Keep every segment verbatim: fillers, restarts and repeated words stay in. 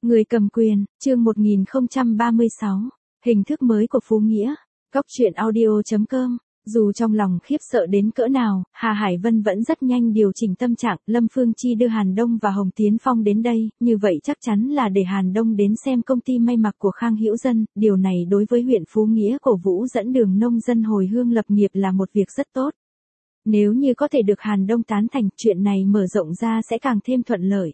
Người cầm quyền, chương một nghìn không trăm ba mươi sáu, hình thức mới của Phú Nghĩa. Góc truyện audio chấm com. Dù trong lòng khiếp sợ đến cỡ nào, Hà Hải Vân vẫn rất nhanh điều chỉnh tâm trạng. Lâm Phương Chi đưa Hàn Đông và Hồng Tiến Phong đến đây, như vậy chắc chắn là để Hàn Đông đến xem công ty may mặc của Khang Hữu Dân. Điều này đối với huyện Phú Nghĩa cổ vũ dẫn đường nông dân hồi hương lập nghiệp là một việc rất tốt. Nếu như có thể được Hàn Đông tán thành, chuyện này mở rộng ra sẽ càng thêm thuận lợi.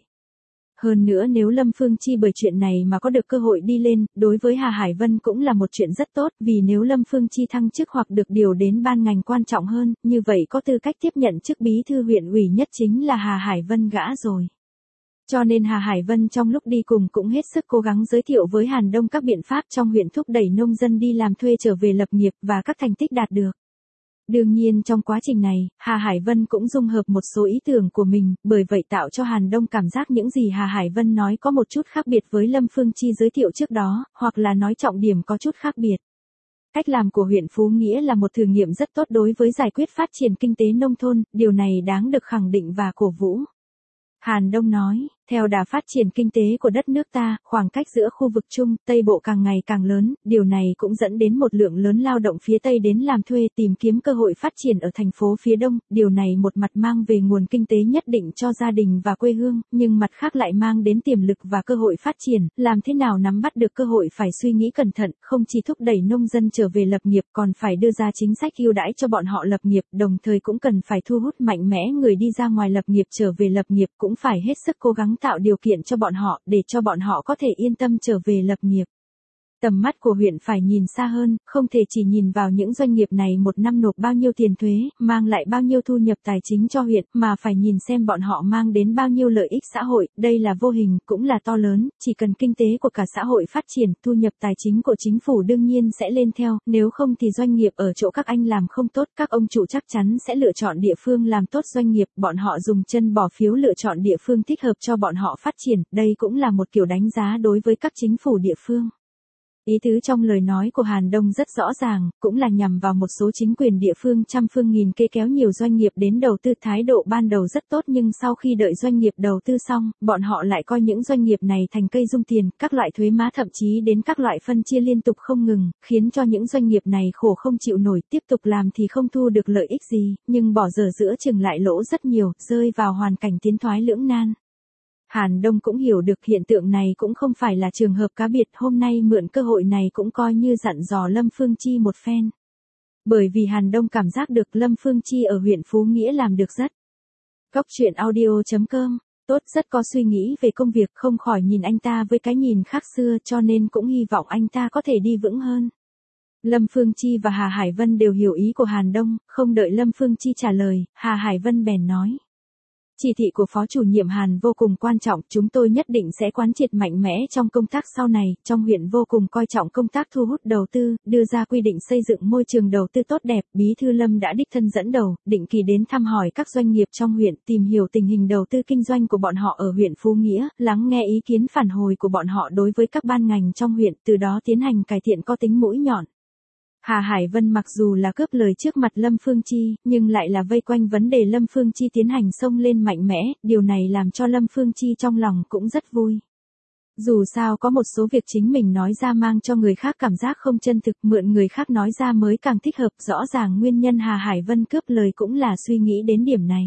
Hơn nữa nếu Lâm Phương Chi bởi chuyện này mà có được cơ hội đi lên, đối với Hà Hải Vân cũng là một chuyện rất tốt, vì nếu Lâm Phương Chi thăng chức hoặc được điều đến ban ngành quan trọng hơn, như vậy có tư cách tiếp nhận chức bí thư huyện ủy nhất chính là Hà Hải Vân gã rồi. Cho nên Hà Hải Vân trong lúc đi cùng cũng hết sức cố gắng giới thiệu với Hàn Đông các biện pháp trong huyện thúc đẩy nông dân đi làm thuê trở về lập nghiệp và các thành tích đạt được. Đương nhiên trong quá trình này, Hà Hải Vân cũng dung hợp một số ý tưởng của mình, bởi vậy tạo cho Hàn Đông cảm giác những gì Hà Hải Vân nói có một chút khác biệt với Lâm Phương Chi giới thiệu trước đó, hoặc là nói trọng điểm có chút khác biệt. Cách làm của huyện Phú Nghĩa là một thử nghiệm rất tốt đối với giải quyết phát triển kinh tế nông thôn, điều này đáng được khẳng định và cổ vũ. Hàn Đông nói, theo đà phát triển kinh tế của đất nước ta, khoảng cách giữa khu vực Trung, Tây Bộ càng ngày càng lớn, điều này cũng dẫn đến một lượng lớn lao động phía Tây đến làm thuê tìm kiếm cơ hội phát triển ở thành phố phía Đông, điều này một mặt mang về nguồn kinh tế nhất định cho gia đình và quê hương, nhưng mặt khác lại mang đến tiềm lực và cơ hội phát triển, làm thế nào nắm bắt được cơ hội phải suy nghĩ cẩn thận, không chỉ thúc đẩy nông dân trở về lập nghiệp còn phải đưa ra chính sách ưu đãi cho bọn họ lập nghiệp, đồng thời cũng cần phải thu hút mạnh mẽ người đi ra ngoài lập nghiệp trở về lập nghiệp, cũng phải hết sức cố gắng tạo điều kiện cho bọn họ, để cho bọn họ có thể yên tâm trở về lập nghiệp. Tầm mắt của huyện phải nhìn xa hơn, không thể chỉ nhìn vào những doanh nghiệp này một năm nộp bao nhiêu tiền thuế, mang lại bao nhiêu thu nhập tài chính cho huyện, mà phải nhìn xem bọn họ mang đến bao nhiêu lợi ích xã hội, đây là vô hình, cũng là to lớn, chỉ cần kinh tế của cả xã hội phát triển, thu nhập tài chính của chính phủ đương nhiên sẽ lên theo, nếu không thì doanh nghiệp ở chỗ các anh làm không tốt, các ông chủ chắc chắn sẽ lựa chọn địa phương làm tốt doanh nghiệp, bọn họ dùng chân bỏ phiếu lựa chọn địa phương thích hợp cho bọn họ phát triển, đây cũng là một kiểu đánh giá đối với các chính phủ địa phương. Ý tứ trong lời nói của Hàn Đông rất rõ ràng, cũng là nhằm vào một số chính quyền địa phương trăm phương nghìn kế kéo nhiều doanh nghiệp đến đầu tư. Thái độ ban đầu rất tốt nhưng sau khi đợi doanh nghiệp đầu tư xong, bọn họ lại coi những doanh nghiệp này thành cây dung tiền, các loại thuế má thậm chí đến các loại phân chia liên tục không ngừng, khiến cho những doanh nghiệp này khổ không chịu nổi, tiếp tục làm thì không thu được lợi ích gì, nhưng bỏ dở giữa chừng lại lỗ rất nhiều, rơi vào hoàn cảnh tiến thoái lưỡng nan. Hàn Đông cũng hiểu được hiện tượng này cũng không phải là trường hợp cá biệt, hôm nay mượn cơ hội này cũng coi như dặn dò Lâm Phương Chi một phen. Bởi vì Hàn Đông cảm giác được Lâm Phương Chi ở huyện Phú Nghĩa làm được rất. Góc truyện audio chấm com, tốt, rất có suy nghĩ về công việc, không khỏi nhìn anh ta với cái nhìn khác xưa, cho nên cũng hy vọng anh ta có thể đi vững hơn. Lâm Phương Chi và Hà Hải Vân đều hiểu ý của Hàn Đông, không đợi Lâm Phương Chi trả lời, Hà Hải Vân bèn nói. Chỉ thị của Phó chủ nhiệm Hàn vô cùng quan trọng, chúng tôi nhất định sẽ quán triệt mạnh mẽ trong công tác sau này, trong huyện vô cùng coi trọng công tác thu hút đầu tư, đưa ra quy định xây dựng môi trường đầu tư tốt đẹp, Bí thư Lâm đã đích thân dẫn đầu, định kỳ đến thăm hỏi các doanh nghiệp trong huyện, tìm hiểu tình hình đầu tư kinh doanh của bọn họ ở huyện Phú Nghĩa, lắng nghe ý kiến phản hồi của bọn họ đối với các ban ngành trong huyện, từ đó tiến hành cải thiện có tính mũi nhọn. Hà Hải Vân mặc dù là cướp lời trước mặt Lâm Phương Chi, nhưng lại là vây quanh vấn đề Lâm Phương Chi tiến hành xông lên mạnh mẽ, điều này làm cho Lâm Phương Chi trong lòng cũng rất vui. Dù sao có một số việc chính mình nói ra mang cho người khác cảm giác không chân thực, mượn người khác nói ra mới càng thích hợp, rõ ràng nguyên nhân Hà Hải Vân cướp lời cũng là suy nghĩ đến điểm này.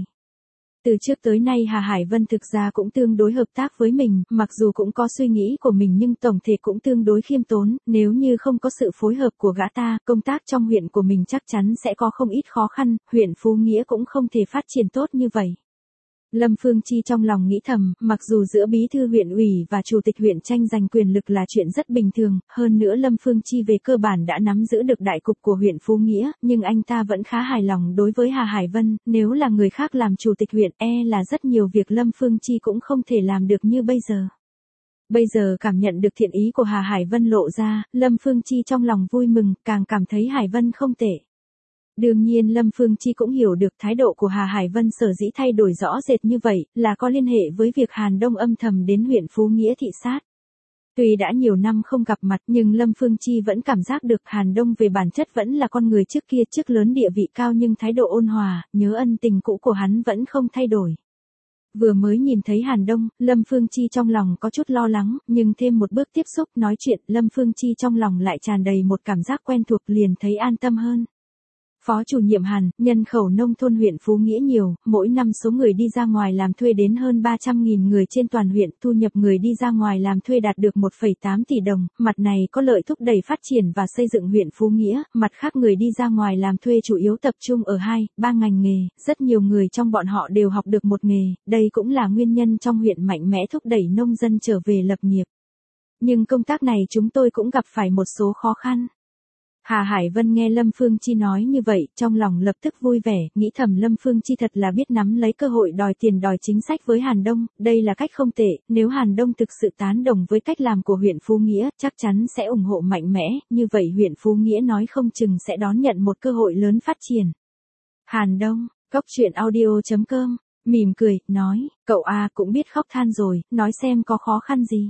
Từ trước tới nay Hà Hải Vân thực ra cũng tương đối hợp tác với mình, mặc dù cũng có suy nghĩ của mình nhưng tổng thể cũng tương đối khiêm tốn, nếu như không có sự phối hợp của gã ta, công tác trong huyện của mình chắc chắn sẽ có không ít khó khăn, huyện Phú Nghĩa cũng không thể phát triển tốt như vậy. Lâm Phương Chi trong lòng nghĩ thầm, mặc dù giữa bí thư huyện ủy và chủ tịch huyện tranh giành quyền lực là chuyện rất bình thường, hơn nữa Lâm Phương Chi về cơ bản đã nắm giữ được đại cục của huyện Phú Nghĩa, nhưng anh ta vẫn khá hài lòng đối với Hà Hải Vân, nếu là người khác làm chủ tịch huyện e là rất nhiều việc Lâm Phương Chi cũng không thể làm được như bây giờ. Bây giờ cảm nhận được thiện ý của Hà Hải Vân lộ ra, Lâm Phương Chi trong lòng vui mừng, càng cảm thấy Hải Vân không tệ. Đương nhiên Lâm Phương Chi cũng hiểu được thái độ của Hà Hải Vân sở dĩ thay đổi rõ rệt như vậy, là có liên hệ với việc Hàn Đông âm thầm đến huyện Phú Nghĩa thị sát. Tuy đã nhiều năm không gặp mặt nhưng Lâm Phương Chi vẫn cảm giác được Hàn Đông về bản chất vẫn là con người trước kia, chức lớn địa vị cao nhưng thái độ ôn hòa, nhớ ân tình cũ của hắn vẫn không thay đổi. Vừa mới nhìn thấy Hàn Đông, Lâm Phương Chi trong lòng có chút lo lắng, nhưng thêm một bước tiếp xúc nói chuyện, Lâm Phương Chi trong lòng lại tràn đầy một cảm giác quen thuộc, liền thấy an tâm hơn. Phó chủ nhiệm Hàn, nhân khẩu nông thôn huyện Phú Nghĩa nhiều, mỗi năm số người đi ra ngoài làm thuê đến hơn ba trăm nghìn người trên toàn huyện, thu nhập người đi ra ngoài làm thuê đạt được một phẩy tám tỷ đồng, mặt này có lợi thúc đẩy phát triển và xây dựng huyện Phú Nghĩa, mặt khác người đi ra ngoài làm thuê chủ yếu tập trung ở hai, ba ngành nghề, rất nhiều người trong bọn họ đều học được một nghề, đây cũng là nguyên nhân trong huyện mạnh mẽ thúc đẩy nông dân trở về lập nghiệp. Nhưng công tác này chúng tôi cũng gặp phải một số khó khăn. Hà Hải Vân nghe Lâm Phương Chi nói như vậy, trong lòng lập tức vui vẻ, nghĩ thầm Lâm Phương Chi thật là biết nắm lấy cơ hội đòi tiền đòi chính sách với Hàn Đông, đây là cách không tệ, nếu Hàn Đông thực sự tán đồng với cách làm của huyện Phú Nghĩa, chắc chắn sẽ ủng hộ mạnh mẽ, như vậy huyện Phú Nghĩa nói không chừng sẽ đón nhận một cơ hội lớn phát triển. Hàn Đông, Cốc Truyện Audio chấm com, mỉm cười, nói, cậu A cũng biết khóc than rồi, nói xem có khó khăn gì.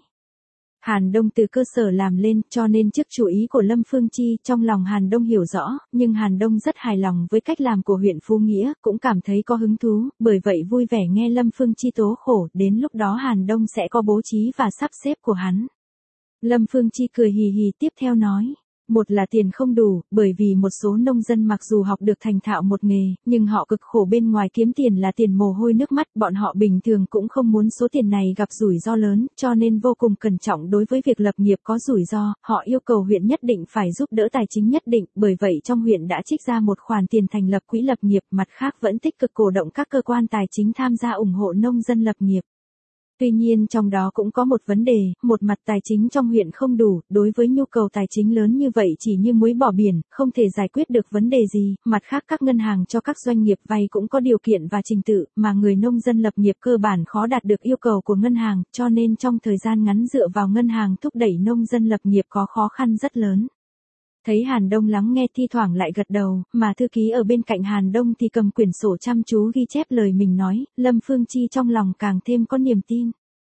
Hàn Đông từ cơ sở làm lên, cho nên trước chú ý của Lâm Phương Chi, trong lòng Hàn Đông hiểu rõ, nhưng Hàn Đông rất hài lòng với cách làm của huyện Phú Nghĩa, cũng cảm thấy có hứng thú, bởi vậy vui vẻ nghe Lâm Phương Chi tố khổ, đến lúc đó Hàn Đông sẽ có bố trí và sắp xếp của hắn. Lâm Phương Chi cười hì hì tiếp theo nói. Một là tiền không đủ, bởi vì một số nông dân mặc dù học được thành thạo một nghề, nhưng họ cực khổ bên ngoài kiếm tiền là tiền mồ hôi nước mắt, bọn họ bình thường cũng không muốn số tiền này gặp rủi ro lớn, cho nên vô cùng cẩn trọng đối với việc lập nghiệp có rủi ro, họ yêu cầu huyện nhất định phải giúp đỡ tài chính nhất định, bởi vậy trong huyện đã trích ra một khoản tiền thành lập quỹ lập nghiệp, mặt khác vẫn tích cực cổ động các cơ quan tài chính tham gia ủng hộ nông dân lập nghiệp. Tuy nhiên trong đó cũng có một vấn đề, một mặt tài chính trong huyện không đủ, đối với nhu cầu tài chính lớn như vậy chỉ như muối bỏ biển, không thể giải quyết được vấn đề gì, mặt khác các ngân hàng cho các doanh nghiệp vay cũng có điều kiện và trình tự, mà người nông dân lập nghiệp cơ bản khó đạt được yêu cầu của ngân hàng, cho nên trong thời gian ngắn dựa vào ngân hàng thúc đẩy nông dân lập nghiệp có khó khăn rất lớn. Thấy Hàn Đông lắng nghe thi thoảng lại gật đầu, mà thư ký ở bên cạnh Hàn Đông thì cầm quyển sổ chăm chú ghi chép lời mình nói, Lâm Phương Chi trong lòng càng thêm có niềm tin.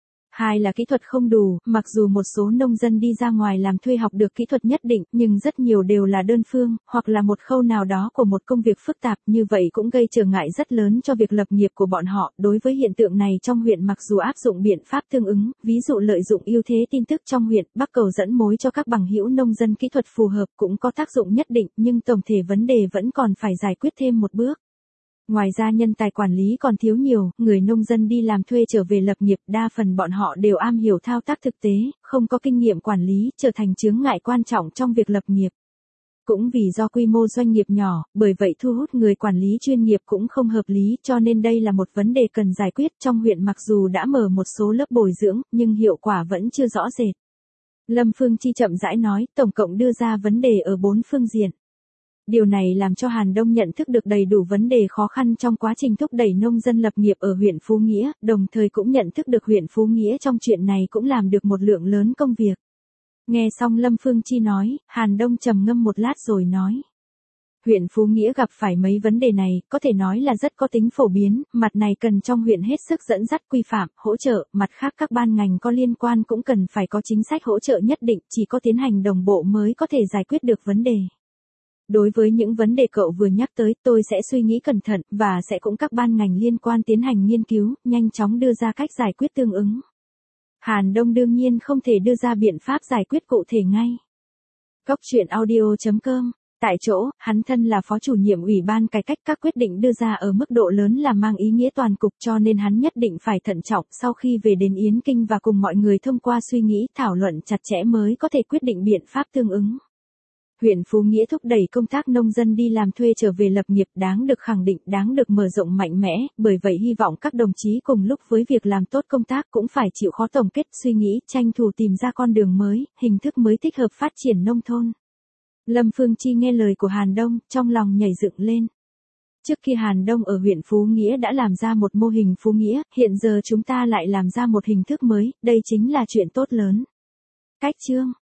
Hai là kỹ thuật không đủ, mặc dù một số nông dân đi ra ngoài làm thuê học được kỹ thuật nhất định, nhưng rất nhiều đều là đơn phương, hoặc là một khâu nào đó của một công việc phức tạp, như vậy cũng gây trở ngại rất lớn cho việc lập nghiệp của bọn họ. Đối với hiện tượng này trong huyện mặc dù áp dụng biện pháp tương ứng, ví dụ lợi dụng ưu thế tin tức trong huyện, bắc cầu dẫn mối cho các bằng hữu nông dân kỹ thuật phù hợp cũng có tác dụng nhất định, nhưng tổng thể vấn đề vẫn còn phải giải quyết thêm một bước. Ngoài ra nhân tài quản lý còn thiếu nhiều, người nông dân đi làm thuê trở về lập nghiệp, đa phần bọn họ đều am hiểu thao tác thực tế, không có kinh nghiệm quản lý, trở thành chướng ngại quan trọng trong việc lập nghiệp. Cũng vì do quy mô doanh nghiệp nhỏ, bởi vậy thu hút người quản lý chuyên nghiệp cũng không hợp lý, cho nên đây là một vấn đề cần giải quyết. Trong huyện mặc dù đã mở một số lớp bồi dưỡng, nhưng hiệu quả vẫn chưa rõ rệt. Lâm Phương Chi chậm rãi nói, tổng cộng đưa ra vấn đề ở bốn phương diện. Điều này làm cho Hàn Đông nhận thức được đầy đủ vấn đề khó khăn trong quá trình thúc đẩy nông dân lập nghiệp ở huyện Phú Nghĩa, đồng thời cũng nhận thức được huyện Phú Nghĩa trong chuyện này cũng làm được một lượng lớn công việc. Nghe xong Lâm Phương Chi nói, Hàn Đông trầm ngâm một lát rồi nói. Huyện Phú Nghĩa gặp phải mấy vấn đề này, có thể nói là rất có tính phổ biến, mặt này cần trong huyện hết sức dẫn dắt quy phạm, hỗ trợ, mặt khác các ban ngành có liên quan cũng cần phải có chính sách hỗ trợ nhất định, chỉ có tiến hành đồng bộ mới có thể giải quyết được vấn đề. Đối với những vấn đề cậu vừa nhắc tới, tôi sẽ suy nghĩ cẩn thận, và sẽ cùng các ban ngành liên quan tiến hành nghiên cứu, nhanh chóng đưa ra cách giải quyết tương ứng. Hàn Đông đương nhiên không thể đưa ra biện pháp giải quyết cụ thể ngay. Cốc Truyện Audio chấm com, tại chỗ, hắn thân là phó chủ nhiệm ủy ban cải cách, các quyết định đưa ra ở mức độ lớn là mang ý nghĩa toàn cục, cho nên hắn nhất định phải thận trọng, sau khi về đến Yến Kinh và cùng mọi người thông qua suy nghĩ, thảo luận chặt chẽ mới có thể quyết định biện pháp tương ứng. Huyện Phú Nghĩa thúc đẩy công tác nông dân đi làm thuê trở về lập nghiệp đáng được khẳng định, đáng được mở rộng mạnh mẽ, bởi vậy hy vọng các đồng chí cùng lúc với việc làm tốt công tác cũng phải chịu khó tổng kết, suy nghĩ, tranh thủ tìm ra con đường mới, hình thức mới thích hợp phát triển nông thôn. Lâm Phương Chi nghe lời của Hàn Đông, trong lòng nhảy dựng lên. Trước khi Hàn Đông ở huyện Phú Nghĩa đã làm ra một mô hình Phú Nghĩa, hiện giờ chúng ta lại làm ra một hình thức mới, đây chính là chuyện tốt lớn. Cách chương